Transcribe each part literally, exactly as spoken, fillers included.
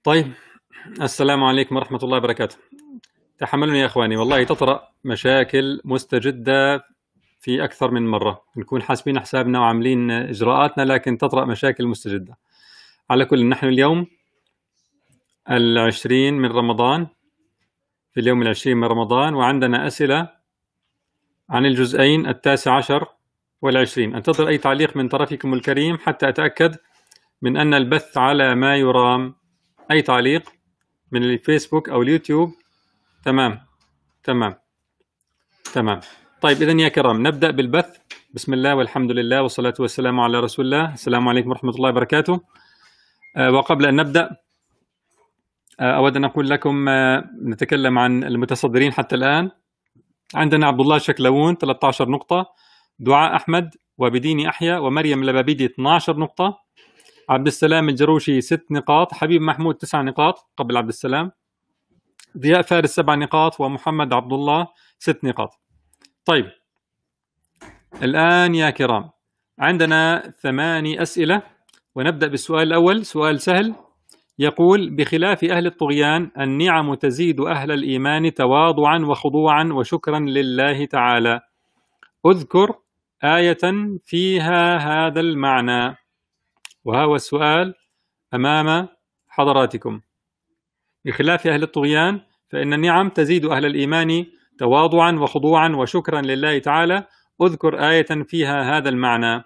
طيب، السلام عليكم ورحمة الله وبركاته. تحملوني يا أخواني، والله تطرأ مشاكل مستجدة في أكثر من مرة. نكون حاسبين حسابنا وعاملين إجراءاتنا، لكن تطرأ مشاكل مستجدة. على كل، نحن اليوم العشرين من رمضان، في اليوم العشرين من رمضان، وعندنا أسئلة عن الجزئين التاسع عشر والعشرين. أنتظر أي تعليق من طرفكم الكريم حتى أتأكد من أن البث على ما يرام. أي تعليق من الفيسبوك أو اليوتيوب؟ تمام تمام تمام. طيب، إذن يا كرام نبدأ بالبث. بسم الله والحمد لله والصلاة والسلام على رسول الله. السلام عليكم ورحمة الله وبركاته. آه وقبل أن نبدأ آه أود أن أقول لكم، آه نتكلم عن المتصدرين حتى الآن. عندنا عبد الله الشكلوون ثلاثة عشر نقطة، دعاء أحمد وبديني أحيا ومريم لبابيدي اثنتي عشرة نقطة، عبد السلام الجروشي ست نقاط، حبيب محمود تسع نقاط قبل عبد السلام، ضياء فارس سبع نقاط، ومحمد عبد الله ست نقاط. طيب، الآن يا كرام عندنا ثماني أسئلة، ونبدأ بالسؤال الأول. سؤال سهل، يقول: بخلاف أهل الطغيان النعم تزيد أهل الإيمان تواضعا وخضوعا وشكرا لله تعالى. أذكر آية فيها هذا المعنى. وهو السؤال أمام حضراتكم. بخلاف أهل الطغيان فإن النعم تزيد أهل الإيمان تواضعا وخضوعا وشكرا لله تعالى. أذكر آية فيها هذا المعنى.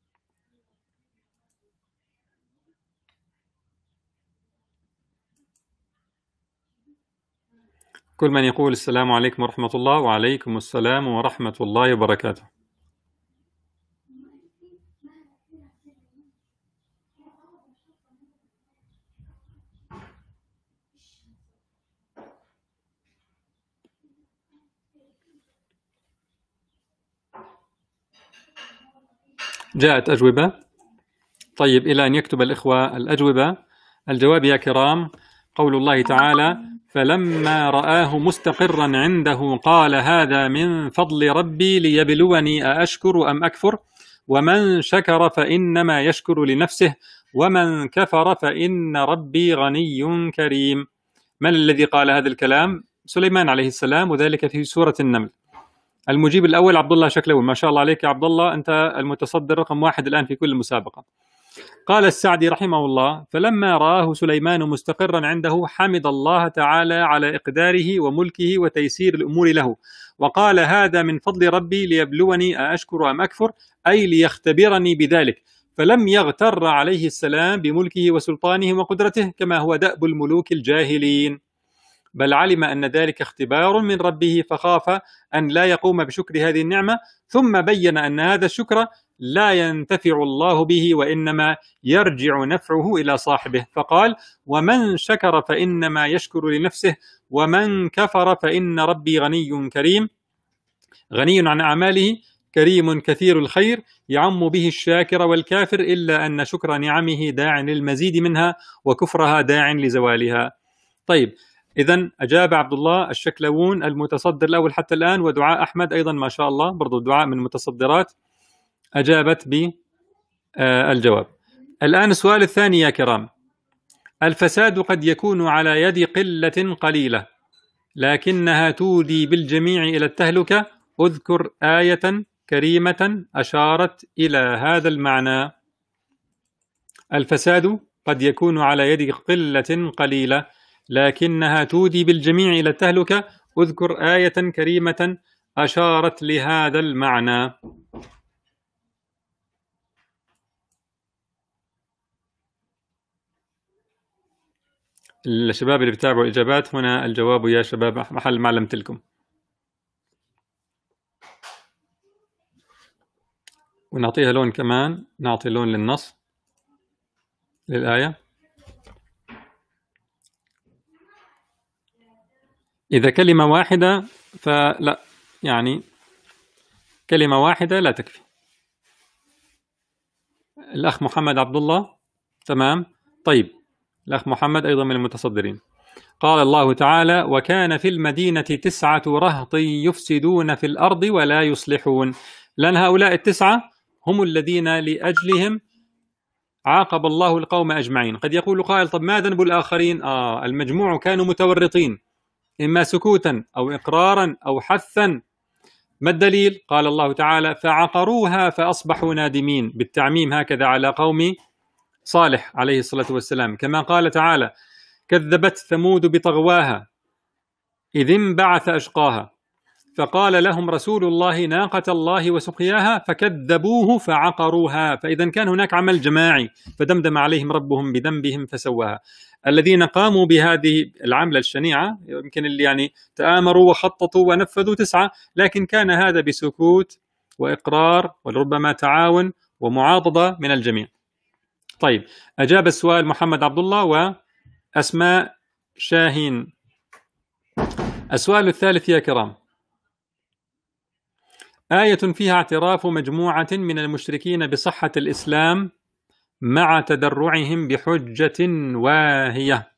كل من يقول السلام عليكم ورحمة الله. وعليكم السلام ورحمة الله وبركاته. جاءت أجوبة. طيب، إلى أن يكتب الإخوة الأجوبة. الجواب يا كرام قول الله تعالى: فلما رآه مستقرا عنده قال هذا من فضل ربي ليبلوني أأشكر أم أكفر ومن شكر فإنما يشكر لنفسه ومن كفر فإن ربي غني كريم. من الذي قال هذا الكلام؟ سليمان عليه السلام، وذلك في سورة النمل. المجيب الأول عبد الله شكلوي. ما شاء الله عليك يا عبد الله، أنت المتصدر رقم واحد الآن في كل المسابقة. قال السعدي رحمه الله: فلما رآه سليمان مستقرا عنده حمد الله تعالى على إقداره وملكه وتيسير الأمور له، وقال هذا من فضل ربي ليبلوني أأشكر أم أكفر، أي ليختبرني بذلك. فلم يغتر عليه السلام بملكه وسلطانه وقدرته كما هو دأب الملوك الجاهلين، بل علم أن ذلك اختبار من ربه فخاف أن لا يقوم بشكر هذه النعمة، ثم بين أن هذا الشكر لا ينتفع الله به وإنما يرجع نفعه إلى صاحبه، فقال: ومن شكر فإنما يشكر لنفسه ومن كفر فإن ربي غني كريم. غني عن أعماله، كريم كثير الخير، يعم به الشاكر والكافر، إلا أن شكر نعمه داع للمزيد منها وكفرها داع لزوالها. طيب، إذن أجاب عبد الله الشكلوون المتصدر الأول حتى الآن، ودعاء أحمد أيضا ما شاء الله، برضو دعاء من المتصدرات، أجابت بالجواب. الآن السؤال الثاني يا كرام: الفساد قد يكون على يد قلة قليلة لكنها تودي بالجميع إلى التهلكة. أذكر آية كريمة أشارت إلى هذا المعنى. الفساد قد يكون على يد قلة قليلة لكنها تودي بالجميع إلى التهلكة. أذكر آية كريمة أشارت لهذا المعنى. الشباب اللي بتابعوا الإجابات هنا، الجواب يا شباب محل ما علمت لكم. ونعطيها لون كمان، نعطي لون للنص للآية. إذا كلمة واحدة فلا، يعني كلمة واحدة لا تكفي. الأخ محمد عبد الله تمام. طيب، الأخ محمد أيضا من المتصدرين. قال الله تعالى: وكان في المدينة تسعة رهط يفسدون في الأرض ولا يصلحون. لأن هؤلاء التسعة هم الذين لأجلهم عاقب الله القوم أجمعين. قد يقول قائل طب ما ذنب الآخرين؟ آه المجموع كانوا متورطين، إما سكوتا أو إقرارا أو حثا. ما الدليل؟ قال الله تعالى فعقروها فأصبحوا نادمين، بالتعميم هكذا على قوم صالح عليه الصلاة والسلام. كما قال تعالى كذبت ثمود بطغواها إذ انبعث أشقاها فقال لهم رسول الله ناقة الله وسقياها فكذبوه فعقروها. فإذا كان هناك عمل جماعي فدمدم عليهم ربهم بذنبهم فسواها. الذين قاموا بهذه العملة الشنيعة يمكن اللي يعني تآمروا وخططوا ونفذوا تسعة، لكن كان هذا بسكوت وإقرار وربما تعاون ومعاضدة من الجميع. طيب أجاب السؤال محمد عبد الله وأسماء شاهين. السؤال الثالث يا كرام: آية فيها اعتراف مجموعة من المشركين بصحة الإسلام مع تدرعهم بحجة واهية.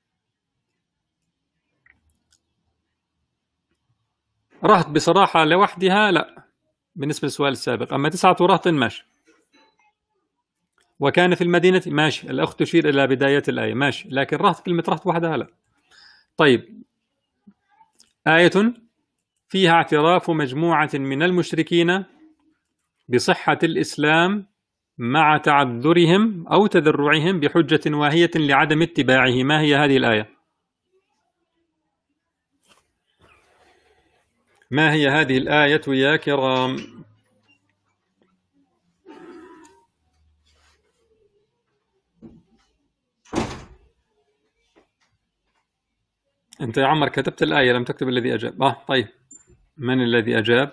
رهط بصراحة لوحدها لا بالنسبة للسؤال السابق، أما تسعة رهط ماشي، وكان في المدينة ماشي، الأخت تشير إلى بداية الآية ماشي، لكن رهط كلمة رهط وحدها لا. طيب آية فيها اعتراف مجموعة من المشركين بصحة الإسلام مع تعذرهم أو تذرعهم بحجة واهية لعدم اتباعه. ما هي هذه الآية؟ ما هي هذه الآية يا كرام؟ أنت يا عمر كتبت الآية لم تكتب الذي أجاب. آه طيب من الذي أجاب؟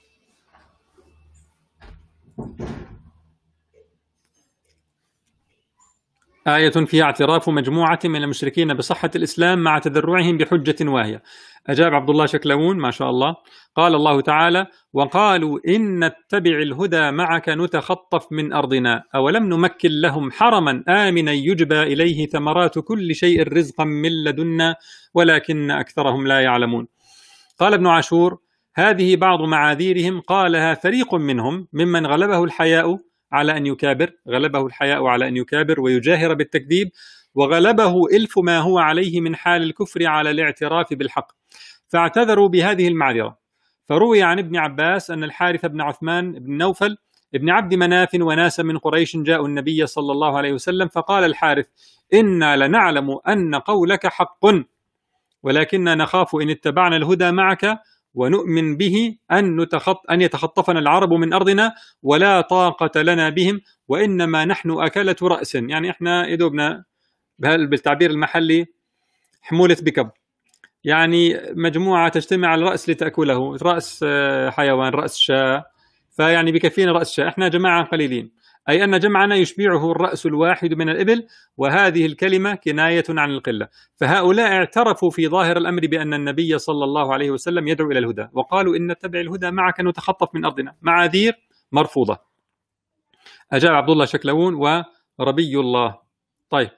آية فيها اعتراف مجموعة من المشركين بصحة الإسلام مع تذرعهم بحجة واهية. أجاب عبد الله شكلون ما شاء الله. قال الله تعالى وقالوا إن نتبع الهدى معك نتخطف من أرضنا أولم نمكن لهم حرما آمنا يجبى إليه ثمرات كل شيء رزقا من لدنا ولكن أكثرهم لا يعلمون. قال ابن عاشور هذه بعض معاذيرهم قالها فريق منهم ممن غلبه الحياء على أن يكابر، غلبه الحياء على أن يكابر ويجاهر بالتكذيب، وغلبه إلف ما هو عليه من حال الكفر على الاعتراف بالحق، فاعتذروا بهذه المعذرة. فروي عن ابن عباس أن الحارث بن عثمان بن نوفل ابن عبد مناف وناس من قريش جاءوا النبي صلى الله عليه وسلم فقال الحارث إنا لنعلم أن قولك حق ولكننا نخاف إن اتبعنا الهدى معك ونؤمن به أن, نتخط أن يتخطفنا العرب من أرضنا ولا طاقة لنا بهم وإنما نحن أكلة رأس، يعني إحنا يدوبنا بالتعبير المحلي حمولة بكب، يعني مجموعة تجتمع على الرأس لتأكله، رأس حيوان رأس شاة، فيعني بكفينا رأس شاة، إحنا جماعة قليلين، أي أن جمعنا يشبعه الرأس الواحد من الإبل، وهذه الكلمة كناية عن القلة. فهؤلاء اعترفوا في ظاهر الأمر بأن النبي صلى الله عليه وسلم يدعو إلى الهدى وقالوا إن نتبع الهدى معك نتخطف من أرضنا، معاذير مرفوضة. أجاب عبد الله شكلون وربي الله. طيب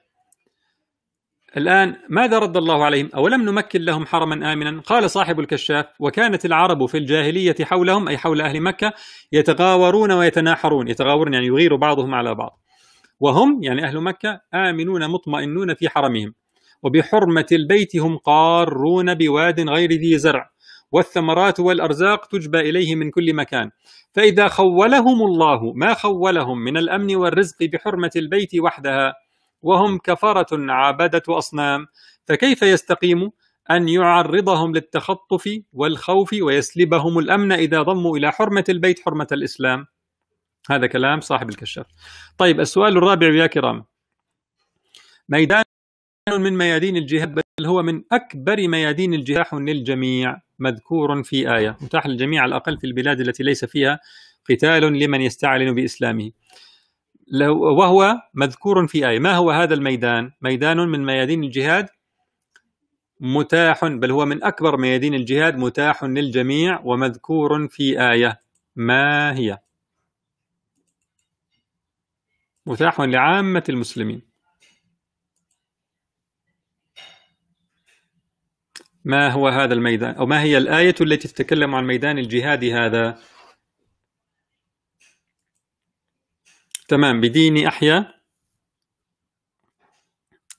الآن ماذا رد الله عليهم؟ أولم نمكن لهم حرما آمنا؟ قال صاحب الكشاف وكانت العرب في الجاهلية حولهم أي حول أهل مكة يتغاورون ويتناحرون، يتغاورون يعني يغير بعضهم على بعض، وهم يعني أهل مكة آمنون مطمئنون في حرمهم، وبحرمة البيت هم قارون بواد غير ذي زرع، والثمرات والأرزاق تجبى إليه من كل مكان، فإذا خولهم الله ما خولهم من الأمن والرزق بحرمة البيت وحدها وهم كفرة عبدة أصنام، فكيف يستقيم أن يعرضهم للتخطف والخوف ويسلبهم الأمن إذا ضموا إلى حرمة البيت حرمة الإسلام؟ هذا كلام صاحب الكشاف. طيب السؤال الرابع يا كرام: ميدان من ميادين الجهاد بل هو من أكبر ميادين الجهاد للجميع مذكور في آية، متاح للجميع على الأقل في البلاد التي ليس فيها قتال لمن يستعلن بإسلامه، وهو مذكور في آية. ما هو هذا الميدان؟ ميدان من ميادين الجهاد متاح بل هو من أكبر ميادين الجهاد متاح للجميع ومذكور في آية. ما هي؟ متاح لعامة المسلمين. ما هو هذا الميدان أو ما هي الآية التي تتكلم عن ميدان الجهاد هذا؟ تمام. بديني أحيا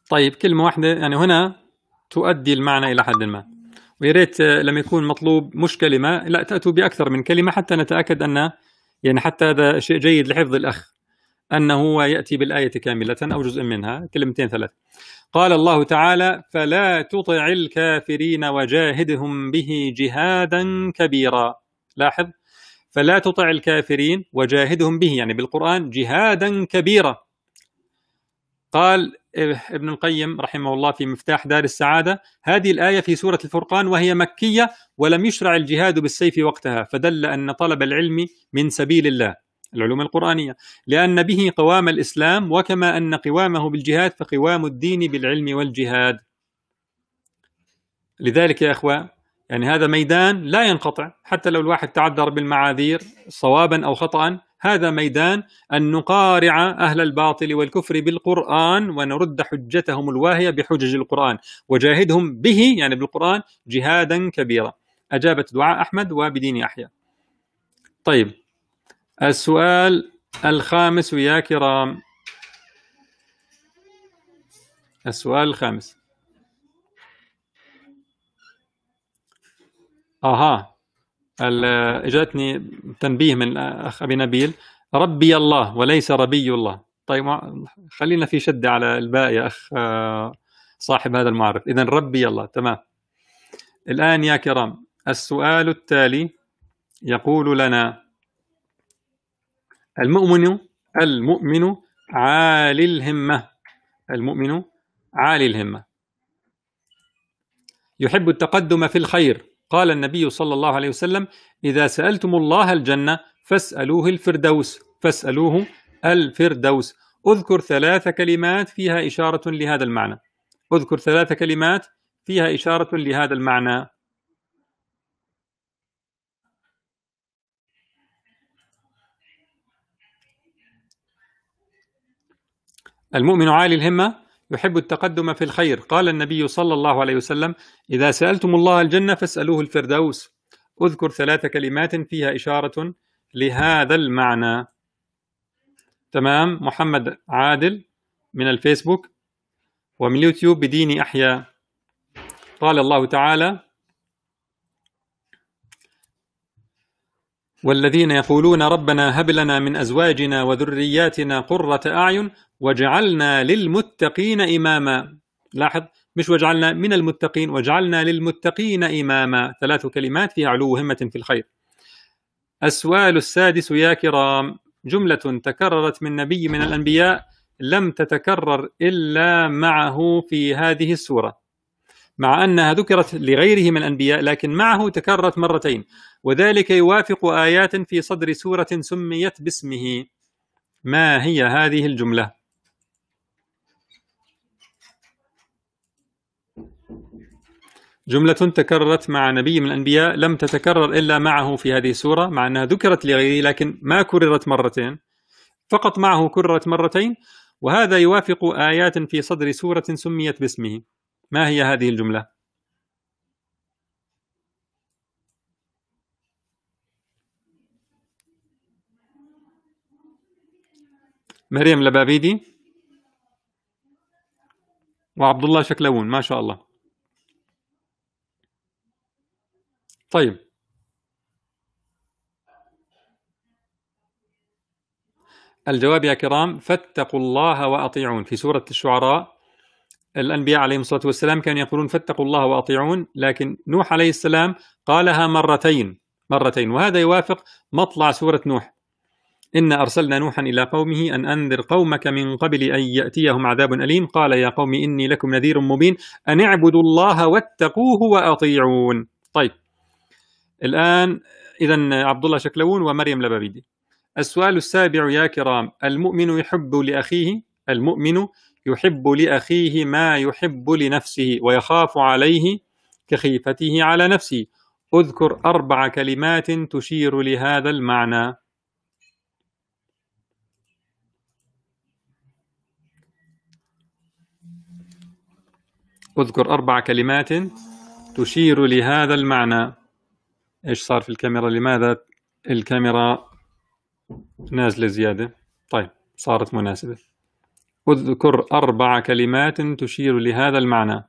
طيب كلمة واحدة يعني هنا تؤدي المعنى إلى حد ما، ويا ريت لما يكون مطلوب مش كلمة لا تأتوا بأكثر من كلمة حتى نتأكد أن يعني حتى هذا شيء جيد لحفظ الأخ أنه يأتي بالآية كاملة أو جزء منها كلمتين ثلاث. قال الله تعالى فلا تطع الكافرين وجاهدهم به جهادا كبيرا. لاحظ فلا تطع الكافرين وجاهدهم به يعني بالقرآن جهادا كبيرا. قال ابن القيم رحمه الله في مفتاح دار السعادة هذه الآية في سورة الفرقان وهي مكية ولم يشرع الجهاد بالسيف وقتها، فدل أن طلب العلم من سبيل الله العلوم القرآنية لأن به قوام الإسلام، وكما أن قوامه بالجهاد فقوام الدين بالعلم والجهاد. لذلك يا أخوة يعني هذا ميدان لا ينقطع حتى لو الواحد تعذر بالمعاذير صوابا أو خطأ، هذا ميدان أن نقارع أهل الباطل والكفر بالقرآن ونرد حجتهم الواهية بحجج القرآن وجاهدهم به يعني بالقرآن جهادا كبيرا. أجابت دعاء أحمد وبدين أحيا. طيب السؤال الخامس يا كرام، السؤال الخامس آها اجتني تنبيه من اخ ابي نبيل ربي الله وليس ربي الله. طيب خلينا في شده على الباء يا اخ صاحب هذا المعرف، اذا ربي الله تمام. الان يا كرام السؤال التالي يقول لنا المؤمن المؤمن عالي الهمه، المؤمن عالي الهمه يحب التقدم في الخير. قال النبي صلى الله عليه وسلم إذا سألتم الله الجنة فاسألوه الفردوس، فاسألوه الفردوس. أذكر ثلاث كلمات فيها إشارة لهذا المعنى، أذكر ثلاث كلمات فيها إشارة لهذا المعنى. المؤمن عالي الهمة يحب التقدم في الخير. قال النبي صلى الله عليه وسلم إذا سألتم الله الجنة فاسألوه الفردوس. أذكر ثلاث كلمات فيها إشارة لهذا المعنى. تمام. محمد عادل من الفيسبوك ومن اليوتيوب بديني أحيا. قال الله تعالى والذين يقولون ربنا هب لنا من أزواجنا وذرياتنا قرة أعين وجعلنا للمتقين إماما. لاحظ مش وجعلنا من المتقين، وجعلنا للمتقين إماما. ثلاث كلمات فيها علو همة في الخير. السؤال السادس يا كرام جملة تكررت من نبي من الأنبياء لم تتكرر إلا معه في هذه السورة، مع أنها ذكرت لغيره من الأنبياء لكن معه تكررت مرتين، وذلك يوافق آيات في صدر سورة سميت باسمه. ما هي هذه الجملة؟ جملة تكررت مع نبي من الأنبياء لم تتكرر إلا معه في هذه السورة، مع أنها ذكرت لغيره لكن ما كررت مرتين، فقط معه كررت مرتين، وهذا يوافق آيات في صدر سورة سميت باسمه. ما هي هذه الجملة؟ مريم لبابيدي وعبد الله شكلون ما شاء الله. طيب الجواب يا كرام فاتقوا الله وأطيعون. في سورة الشعراء الأنبياء عليهم الصلاة والسلام كانوا يقولون فاتقوا الله وأطيعون، لكن نوح عليه السلام قالها مرتين مرتين، وهذا يوافق مطلع سورة نوح إنا أرسلنا نوحا إلى قومه أن أنذر قومك من قبل أن يأتيهم عذاب أليم قال يا قوم إني لكم نذير مبين أن اعبدوا الله واتقوه وأطيعون. طيب الآن إذن عبد الله شكلون ومريم لبابيدي. السؤال السابع يا كرام المؤمن يحب لأخيه، المؤمن يحب لأخيه ما يحب لنفسه ويخاف عليه كخيفته على نفسه. أذكر أربع كلمات تشير لهذا المعنى. أذكر أربع كلمات تشير لهذا المعنى. إيش صار في الكاميرا؟ لماذا الكاميرا نازلة زيادة؟ طيب صارت مناسبة. اذكر أربع كلمات تشير لهذا المعنى.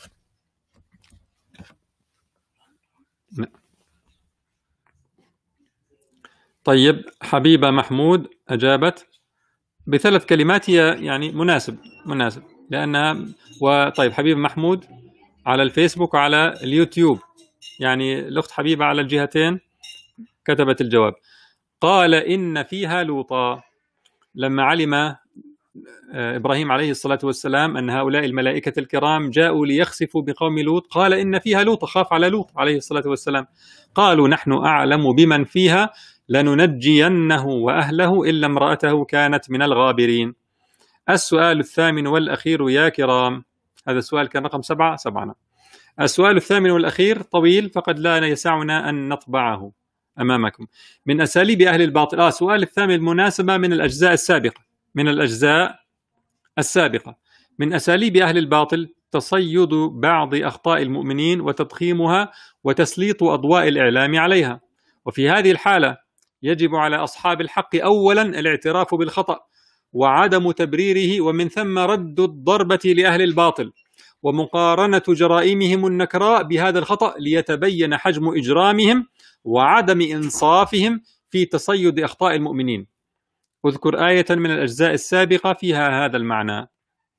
طيب حبيبة محمود أجابت بثلاث كلمات، هي يعني مناسب مناسب لأنها. وطيب حبيب محمود على الفيسبوك وعلى اليوتيوب، يعني الأخت حبيبة على الجهتين كتبت الجواب. قال إن فيها لوطا، لما علم إبراهيم عليه الصلاة والسلام أن هؤلاء الملائكة الكرام جاءوا ليخسفوا بقوم لوط، قال إن فيها لوط، خاف على لوط عليه الصلاة والسلام. قالوا نحن أعلم بمن فيها لننجينه وأهله إلا امرأته كانت من الغابرين. السؤال الثامن والأخير يا كرام، هذا السؤال كان رقم سبعة سبعنا. السؤال الثامن والأخير طويل فقد لا يسعنا أن نطبعه أمامكم. من أساليب أهل الباطل، آه سؤال الثامن المناسبة من الأجزاء السابقة من الأجزاء السابقة من أساليب أهل الباطل تصيد بعض أخطاء المؤمنين وتضخيمها وتسليط أضواء الإعلام عليها. وفي هذه الحالة يجب على أصحاب الحق أولا الاعتراف بالخطأ وعدم تبريره، ومن ثم رد الضربة لأهل الباطل ومقارنة جرائمهم النكراء بهذا الخطأ ليتبين حجم إجرامهم وعدم إنصافهم في تصيد أخطاء المؤمنين. اذكر آية من الأجزاء السابقة فيها هذا المعنى.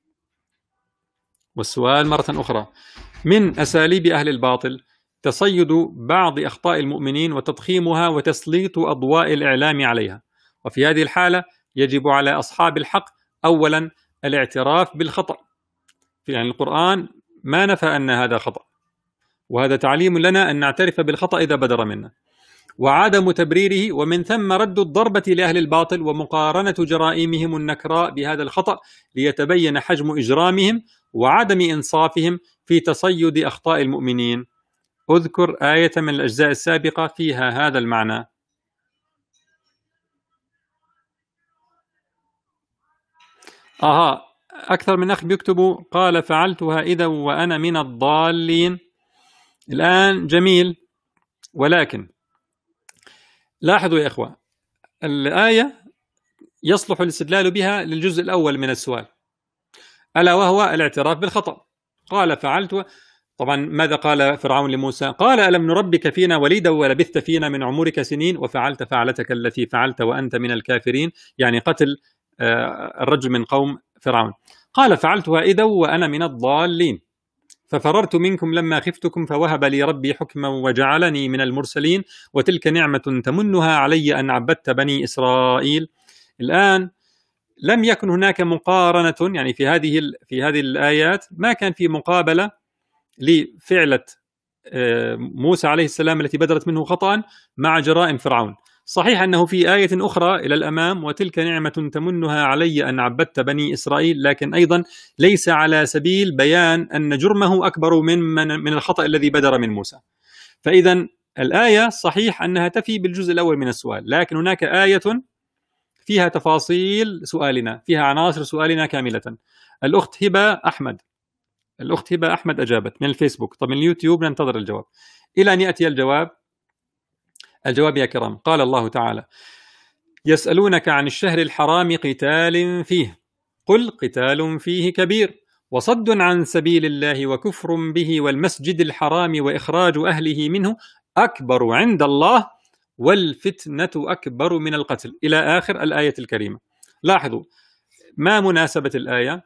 والسؤال مرة أخرى، من أساليب أهل الباطل تصيد بعض أخطاء المؤمنين وتضخيمها وتسليط أضواء الإعلام عليها. وفي هذه الحالة يجب على أصحاب الحق أولا الاعتراف بالخطأ، يعني القرآن ما نفى أن هذا خطأ، وهذا تعليم لنا أن نعترف بالخطأ إذا بدر منا، وعدم تبريره، ومن ثم رد الضربة لأهل الباطل ومقارنة جرائمهم النكراء بهذا الخطأ ليتبين حجم إجرامهم وعدم إنصافهم في تصيد أخطاء المؤمنين. اذكر آية من الأجزاء السابقة فيها هذا المعنى. آها أكثر من أخ بيكتبوا قال فعلتها إذا وأنا من الضالين. الآن جميل، ولكن لاحظوا يا إخوة، الآية يصلح الاستدلال بها للجزء الأول من السؤال، ألا وهو الاعتراف بالخطأ. قال فعلت، طبعا ماذا قال فرعون لموسى؟ قال ألم نربك فينا وليدا ولبثت فينا من عمرك سنين وفعلت فعلتك التي فعلت وأنت من الكافرين، يعني قتل الرجل من قوم فرعون. قال فعلتها إذا وأنا من الضالين ففررت منكم لما خفتكم فوهب لي ربي حكما وجعلني من المرسلين وتلك نعمة تمنها علي أن عبدت بني إسرائيل. الآن لم يكن هناك مقارنة، يعني في هذه في هذه الآيات ما كان في مقابلة لفعلة موسى عليه السلام التي بدرت منه خطأ مع جرائم فرعون. صحيح أنه في آية أخرى إلى الأمام وتلك نعمة تمنها علي أن عبدت بني إسرائيل، لكن أيضا ليس على سبيل بيان أن جرمه أكبر من من الخطأ الذي بدر من موسى. فإذا الآية صحيح أنها تفي بالجزء الأول من السؤال، لكن هناك آية فيها تفاصيل سؤالنا، فيها عناصر سؤالنا كاملة. الأخت هبة أحمد الأخت هبة أحمد أجابت من الفيسبوك. طب من اليوتيوب ننتظر الجواب إلى أن يأتي الجواب. الجواب يا كرام، قال الله تعالى يسألونك عن الشهر الحرام قتال فيه قل قتال فيه كبير وصد عن سبيل الله وكفر به والمسجد الحرام وإخراج أهله منه أكبر عند الله والفتنة أكبر من القتل، إلى آخر الآية الكريمة. لاحظوا ما مناسبة الآية.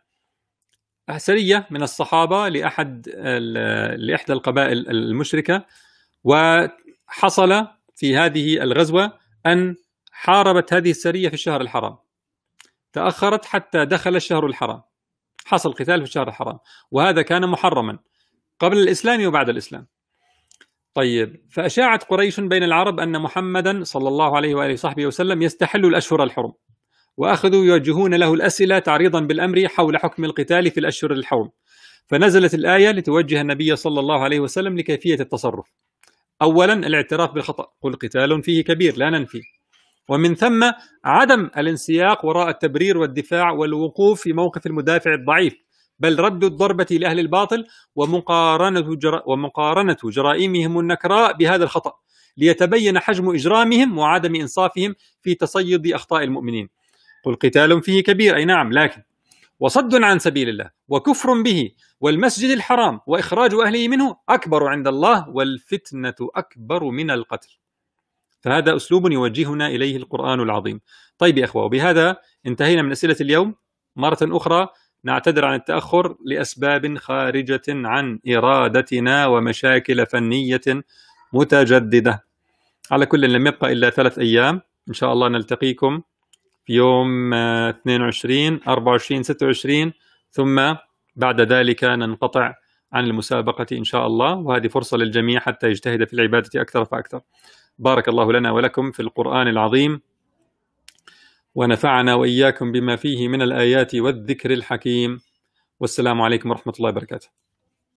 سرية من الصحابة لأحد لإحدى القبائل المشركة، وحصل في هذه الغزوة أن حاربت هذه السرية في الشهر الحرام، تأخرت حتى دخل الشهر الحرام، حصل قتال في الشهر الحرام، وهذا كان محرما قبل الإسلام وبعد الإسلام. طيب فأشاعت قريش بين العرب أن محمدا صلى الله عليه وآله وصحبه وسلم يستحل الأشهر الحرم، وأخذوا يوجهون له الأسئلة تعريضا بالأمر حول حكم القتال في الأشهر الحرم. فنزلت الآية لتوجه النبي صلى الله عليه وسلم لكيفية التصرف. أولا الاعتراف بالخطأ، قل قتال فيه كبير لا ننفي، ومن ثم عدم الانسياق وراء التبرير والدفاع والوقوف في موقف المدافع الضعيف، بل رد الضربة لأهل الباطل ومقارنة, جر... ومقارنة جرائمهم النكراء بهذا الخطأ ليتبين حجم إجرامهم وعدم إنصافهم في تصيد أخطاء المؤمنين. قل قتال فيه كبير، أي نعم، لكن وصد عن سبيل الله وكفر به والمسجد الحرام وإخراج أهله منه أكبر عند الله والفتنة أكبر من القتل. فهذا أسلوب يوجهنا إليه القرآن العظيم. طيب يا أخوة، وبهذا انتهينا من أسئلة اليوم. مرة أخرى نعتذر عن التأخر لأسباب خارجة عن إرادتنا ومشاكل فنية متجددة. على كل، لم يبقى إلا ثلاث أيام إن شاء الله نلتقيكم في يوم اثنين وعشرين أربعة وعشرين ستة وعشرين، ثم بعد ذلك ننقطع عن المسابقة إن شاء الله، وهذه فرصة للجميع حتى يجتهد في العبادة أكثر فأكثر. بارك الله لنا ولكم في القرآن العظيم، ونفعنا وإياكم بما فيه من الآيات والذكر الحكيم، والسلام عليكم ورحمة الله وبركاته.